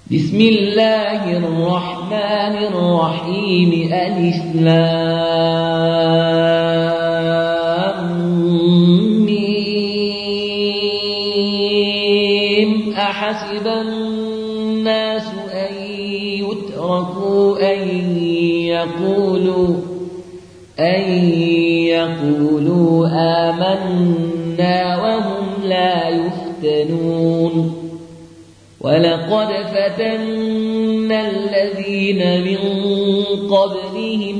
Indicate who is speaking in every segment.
Speaker 1: بسم الله الرحمن الرحيم ألف لام ميم أحسب الناس أن يتركوا أن يقولوا آمنا وهم لا يفتنون ولقد فتنا الذين من قبلهم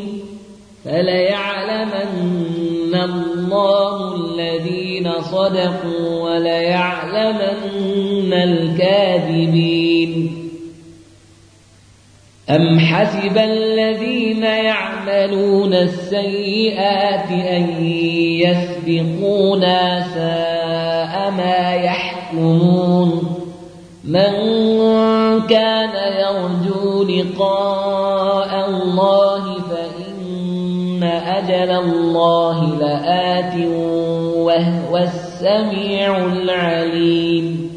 Speaker 1: فليعلمن الله الذين صدقوا وليعلمن الكاذبين أم حسب الذين يعملون السيئات أن يسبقونا ساء ما يحكمون من كان يرجو لقاء الله فإن أجل الله لآت وهو السميع العليم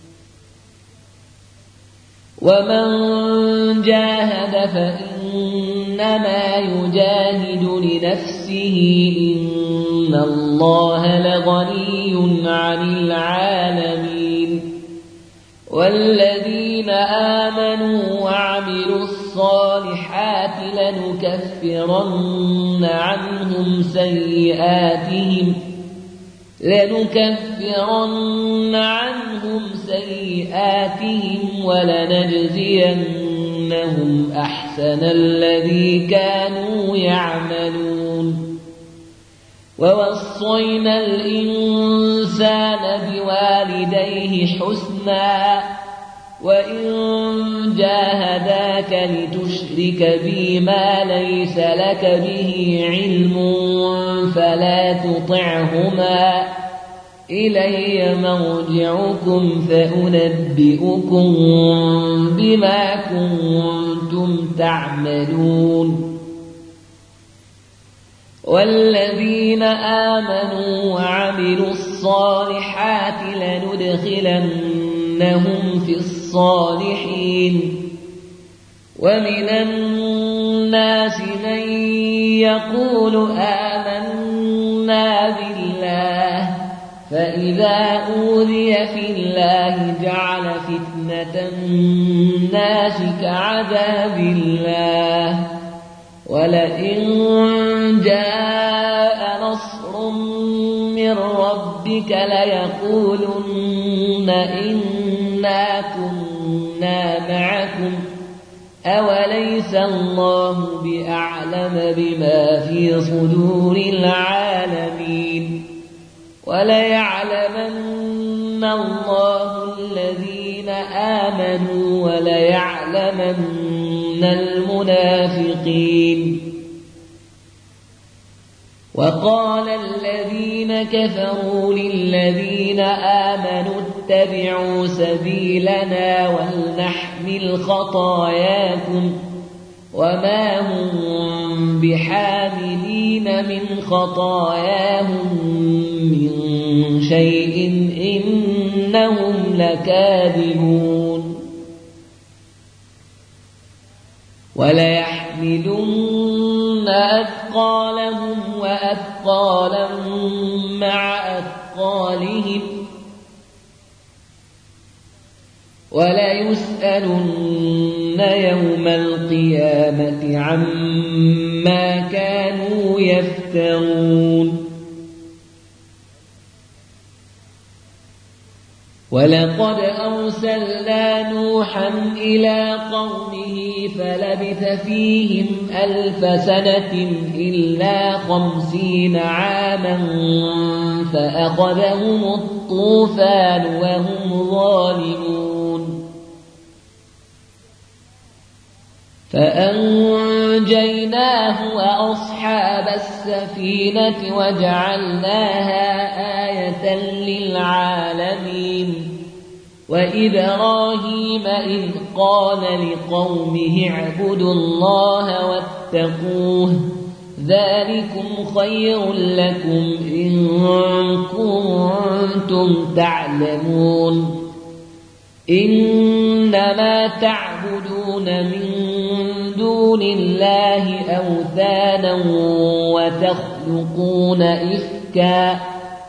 Speaker 1: ومن جاهد فإنما يجاهد لنفسه إن الله لغني عن العالمين والذين آمنوا وعملوا الصالحات لنكفرن عنهم سيئاتهم ولنجزينهم أحسن الذي كانوا يعملون ووصينا الإنسان بوالديه حسنا وإن جاهداك لتشرك بي ما ليس لك به علم فلا تطعهما إلي مرجعكم فأنبئكم بما كنتم تعملون والذين آمنوا وعملوا الصالحات لندخلنهم في الصالحين ومن الناس من يقول آمنا بالله فإذا أوذي في الله جعل فتنة الناس كعذاب الله ولئن جاء نصر من ربك ليقولن إنا كنا معكم أوليس الله بأعلم بما في صدور العالمين وليعلمن الله الذين آمنوا وليعلمن المنافقين وقال الذين كفروا للذين آمنوا اتبعوا سبيلنا ولنحمل خطاياكم وما هم بحاملين من خطاياهم من شيء إنهم لكاذبون وليحملن أثقالهم وأثقالا مع أثقالهم وليسألن يوم القيامة عما كانوا يفترون ولقد أرسلنا نوحا إلى قومه فلبث فيهم 1000 سنة إلا 50 عاما فأخذهم الطوفان وهم ظالمون فأنجيناه وأصحاب السفينة وجعلناها آية للعالمين وإبراهيم إذ قال لقومه اعبدوا الله واتقوه ذلكم خير لكم إن كنتم تعلمون إنما تعبدون من دون الله أوثانا وتخلقون إفكا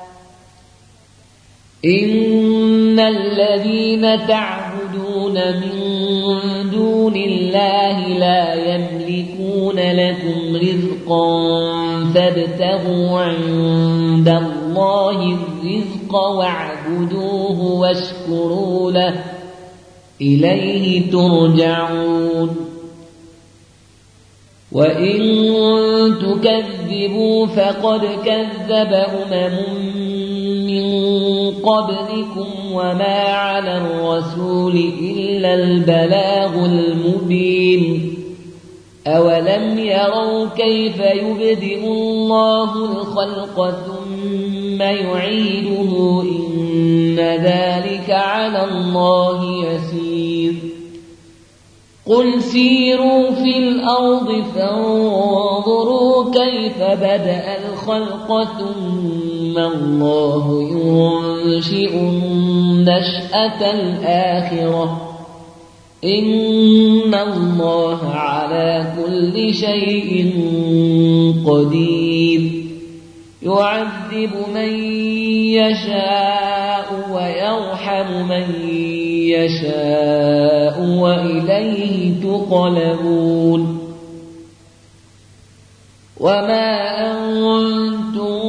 Speaker 1: إن الذين تعبدون من دون الله لا يملكون لكم رزقا فابتغوا عند الله الرزق واعبدوه واشكروا له إليه ترجعون وإن تكذبوا فقد كذب من قبلكم وما على الرسول إلا البلاغ المبين أولم يروا كيف يبدئ الله الخلق ثم يعيده إن ذلك على الله يسير قل سيروا في الأرض فانظروا كيف بدأ الخلق ثم الله ينشئ النشأة الآخرة إن الله على كل شيء قدير يعذب من يشاء ويرحم من يشاء وإليه تقلبون وما أنتم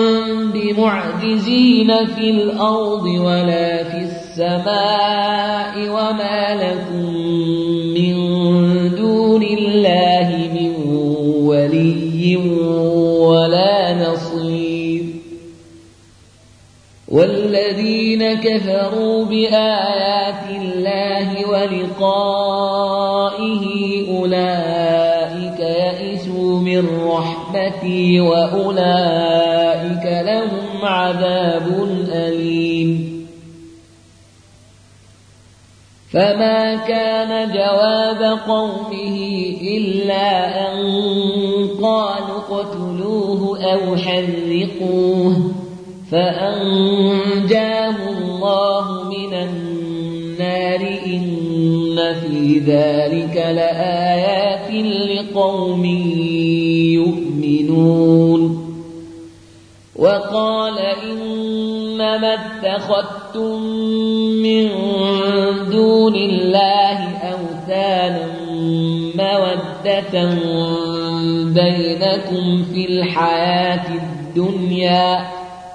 Speaker 1: بمعجزين في الأرض ولا في السماء وما لكم من دون الله من ولي ولا نصير والذين كفروا بآيات الله ولقائه أولئك يئسوا من رحمتي وأولئك لهم عذاب أليم فما كان جواب قومه إلا أن قالوا اقتلوه أو حرقوه فأنجاه الله من النار إن في ذلك لآيات لقوم يؤمنون وقال إنما اتخذتم من دون الله أوثانا مودة بينكم في الحياة الدنيا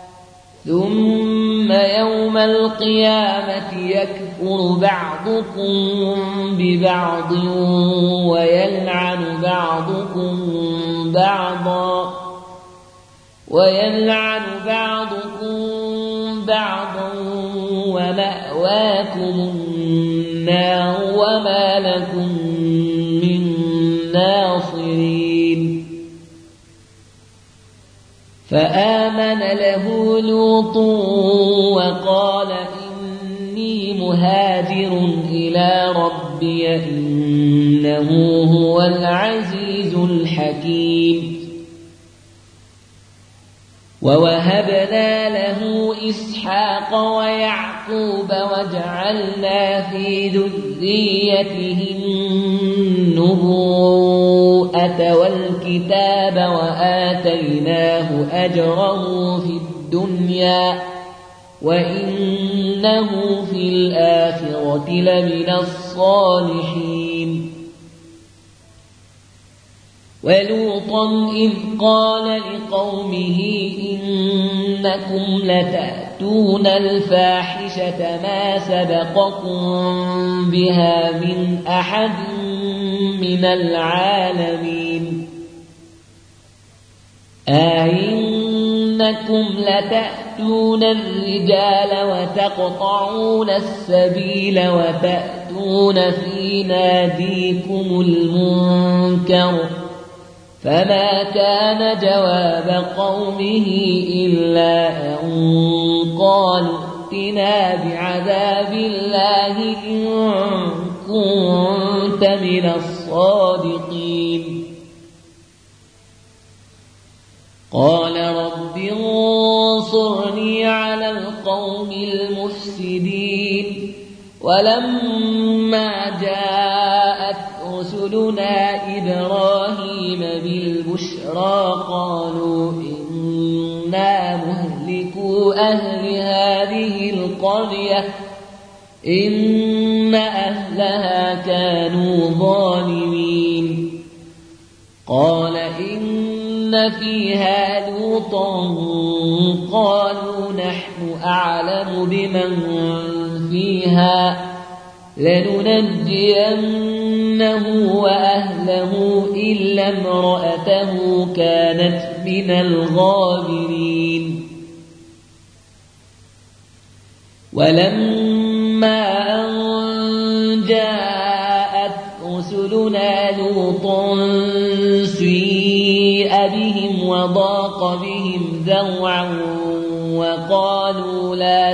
Speaker 1: ثم يوم القيامة يكفر بعضكم ببعض ويلعن بعضكم بعضا ومأواكم النار وما لكم من ناصرين فآمن له لوط وقال إني مهاجر إلى ربي إنه هو العزيز الحكيم ووهبنا له إسحاق ويعقوب وجعلنا في ذريته النبوءة والكتاب وآتيناه أجره في الدنيا وإنه في الآخرة لمن الصالحين ولوطا إذ قال لقومه إنكم لتأتون الفاحشة ما سبقكم بها من أحد من العالمين أئنكم لتأتون الرجال وتقطعون السبيل وتأتون في ناديكم المنكر فما كان جواب قومه إلا أن قالوا ائتنا بعذاب الله إن كنت من الصادقين قال رب انصرني على القوم المفسدين ولما جاءت رسلنا إبراهيم بالبشرى قالوا إنا مهلكو أهل هذه القرية إن أهلها كانوا ظالمين قال إن فيها لوطا قالوا نحن أعلم بمن فيها لننجينه وأهله إلا امرأته كانت من الغابرين ولما أن جاءت رسلنا لوطا سيء بهم وضاق بهم ذرعا وقالوا لا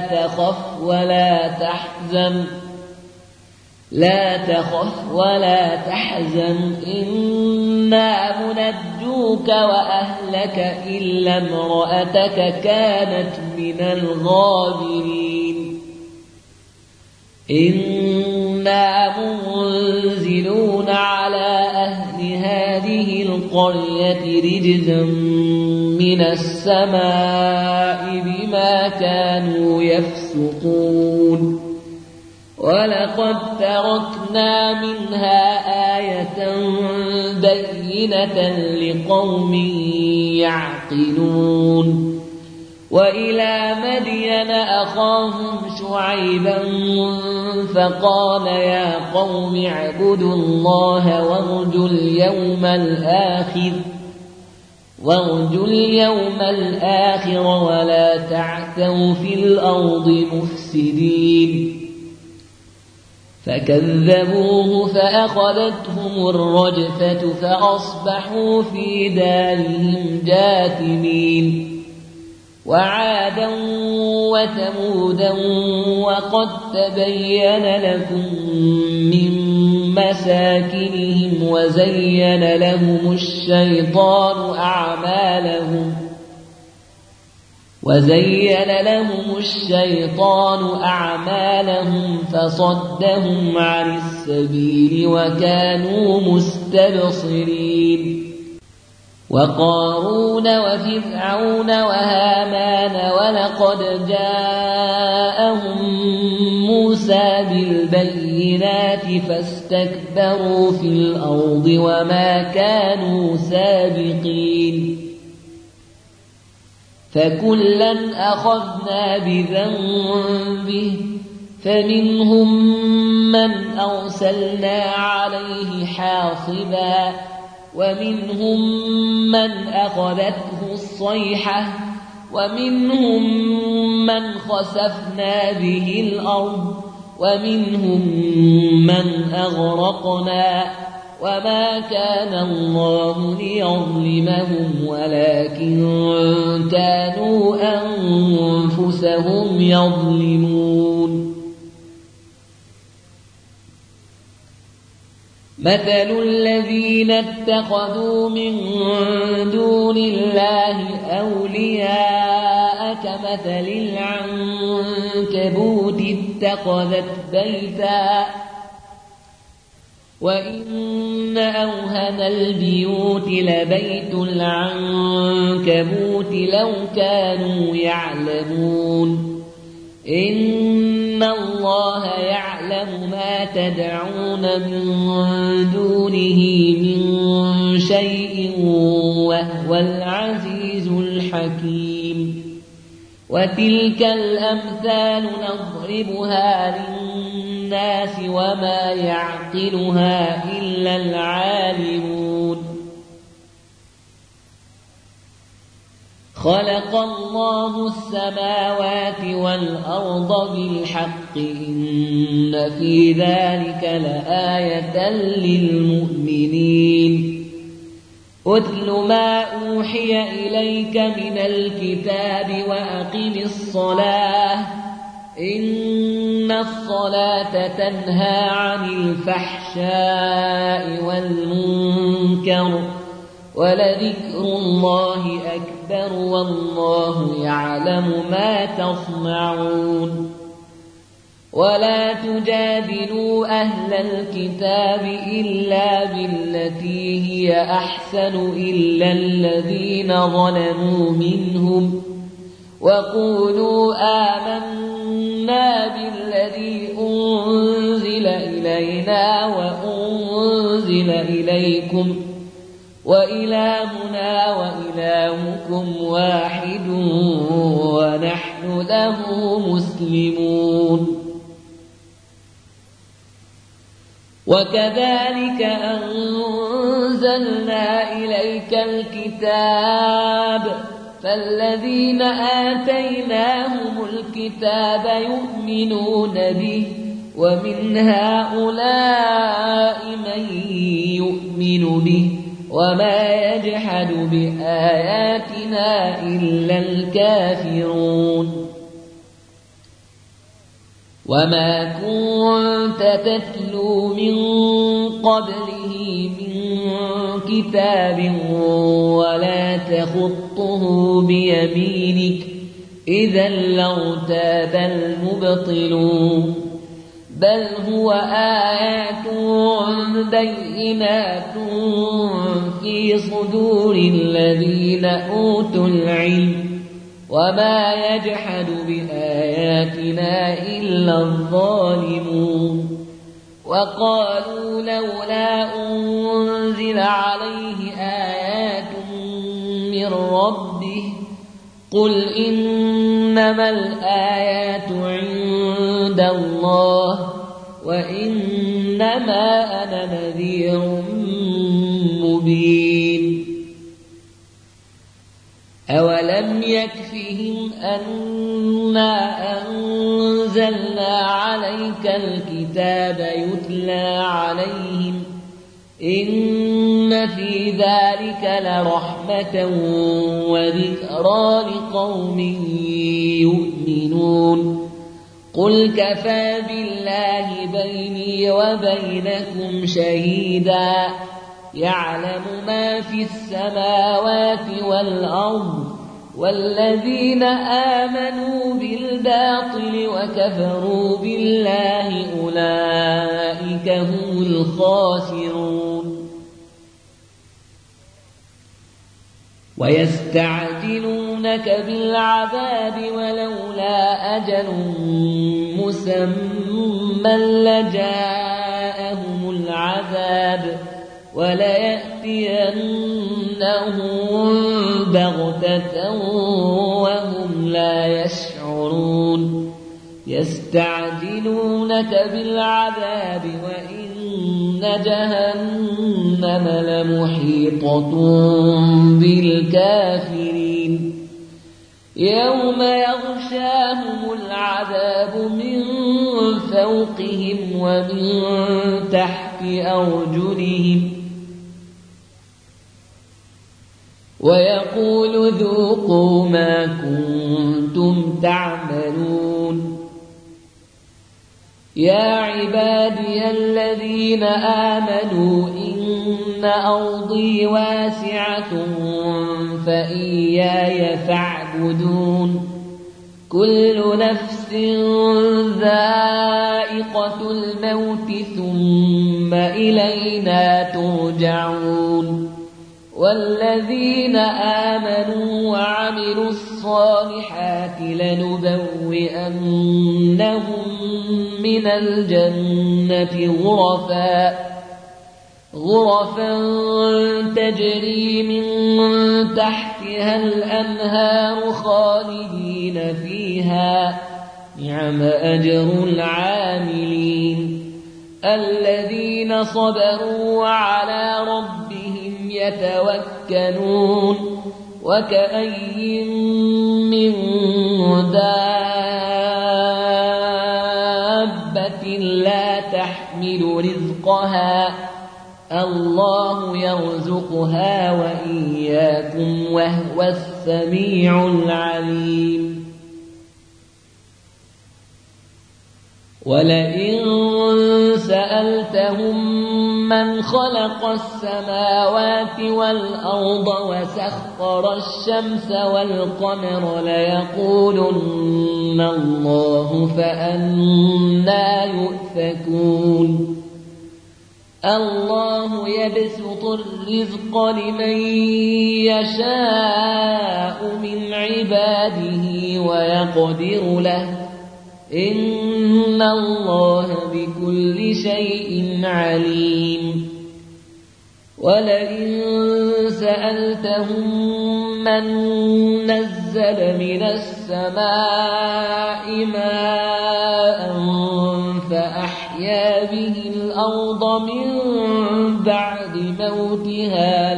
Speaker 1: تخف ولا تحزن إنا منجوك وأهلك إلا امرأتك كانت من الغابرين إنا منزلون على أهل هذه القرية رجزا من السماء بما كانوا يفسقون ولقد تركنا منها آية بينة لقوم يعقلون وإلى مدين أخاهم شعيبا فقال يا قوم اعبدوا الله وارجوا اليوم الآخر ولا تعثوا في الأرض مفسدين فكذبوه فأخذتهم الرجفة فأصبحوا في دارهم جاثمين وعادا وثمودا وقد تبين لكم من مساكنهم وزين لهم الشيطان أعمالهم فصدهم عن السبيل وكانوا مستبصرين وقارون وفرعون وهامان ولقد جاءهم موسى بالبينات فاستكبروا في الأرض وما كانوا سابقين فكلا أخذنا بذنبه فمنهم من أرسلنا عليه حاصبا ومنهم من أخذته الصيحة ومنهم من خسفنا به الأرض ومنهم من أغرقنا وما كان الله ليظلمهم ولكن كانوا أنفسهم يظلمون مثل الذين اتخذوا من دون الله أولياء كمثل العنكبوت اتخذت بيتا وإن أوهن البيوت لبيت العنكبوت لو كانوا يعلمون إن الله يعلم ما تدعون من دونه من شيء وهو العزيز الحكيم وتلك الأمثال نضربها للناس وما يعقلها إلا العالمون خلق الله السماوات والأرض بالحق إن في ذلك لآية للمؤمنين أتل ما أوحي إليك من الكتاب وأقم الصلاة إن الصلاة تنهى عن الفحشاء والمنكر ولذكر الله أكبر والله يعلم ما تصنعون ولا تجادلوا أهل الكتاب إلا بالتي هي أحسن إلا الذين ظلموا منهم وقولوا آمنا بالذي أنزل إلينا وأنزل إليكم وإلهنا وإلهكم واحد ونحن له مسلمون وكذلك أنزلنا إليك الكتاب فالذين آتيناهم الكتاب يؤمنون به ومن هؤلاء من يؤمن به وما يجحد بآياتنا إلا الكافرون وما كنت تتلو من قبله من كتاب ولا تخطه بيمينك إذا لارتاب المبطلون بل هو آيات بينات في صدور الذين أوتوا العلم وما يجحد بآياتنا إلا الظالمون وقالوا لولا أنزل عليه آيات من ربه قل إنما الآيات عند الله وإنما أنا نذير مبين أولم يكفهم أنا أنزلنا عليك الكتاب يتلى عليهم إن في ذلك لرحمة وذكرى لقوم يؤمنون قل كفى بالله بيني وبينكم شهيدا يعلم ما في السماوات والأرض والذين آمنوا بالباطل وكفروا بالله أولئك هم الخاسرون ويستعجلونك بالعذاب ولولا أجل مسمى لجاءهم العذاب وليأتينهم بغتة وهم لا يشعرون يستعجلونك بالعذاب وإن جهنم لمحيطة بالكافرين يوم يغشاهم العذاب من فوقهم ومن تحت أرجلهم ويقول ذوقوا ما كنتم تعملون يا عبادي الذين آمنوا إن أرضي واسعة فإياي فاعبدون كل نفس ذائقة الموت ثم إلينا ترجعون والذين آمنوا وعملوا الصالحات لنبوئنهم من الجنة غرفا تجري من تحتها الأنهار خالدين فيها نعم أجر العاملين الذين صبروا وعلى ربهم يتوكلون وكأي من دابة لا تحمل رزقها الله يرزقها وإياكم وهو السميع العليم ولئن سألتهم من خلق السماوات والأرض وسخر الشمس والقمر ليقولن الله فأنى يؤفكون الله يبسط الرزق لمن يشاء من عباده ويقدر له إن الله بكل شيء عليم ولئن سألتهم من نزل من السماء ماء فأحيا به الأرض من بعد موتها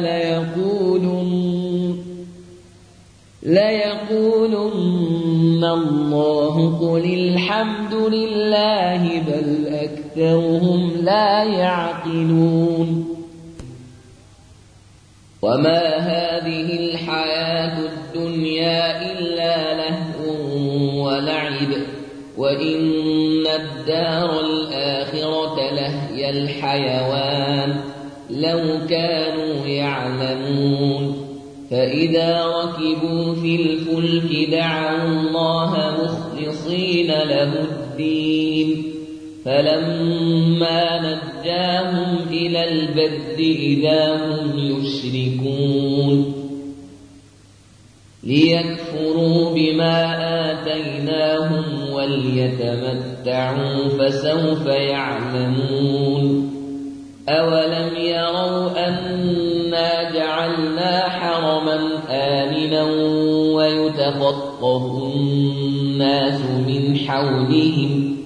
Speaker 1: ليقولن الله قل الحمد لله بل أكثرهم لا يعقلون وما هذه الحياة الدنيا إلا لهو ولعب وإن الدار الآخرة لهي الحيوان لو كانوا يعلمون فإذا ركبوا في الفلك دعوا الله مخلصين له الدين فلما نجاهم إلى البر إذا هم يشركون ليكفروا بما آتيناهم وليتمتعوا فسوف يعلمون أولم يروا أنا جعلنا حرما آمنا ويتخطف الناس من حولهم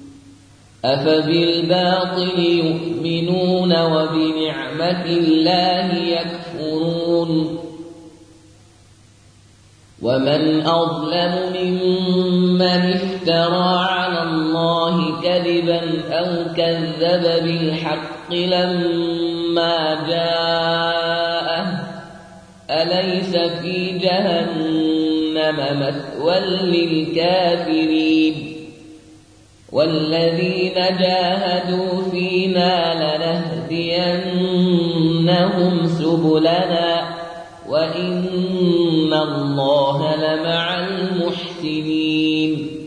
Speaker 1: أفبالباطل يؤمنون وبنعمة الله يكفرون ومن أظلم ممن افترى على الله كذبا أو كذب بالحق لما جاءه أليس في جهنم مثوى للكافرين والذين جاهدوا فينا لنهدينهم سبلنا وإن الله لمع المحسنين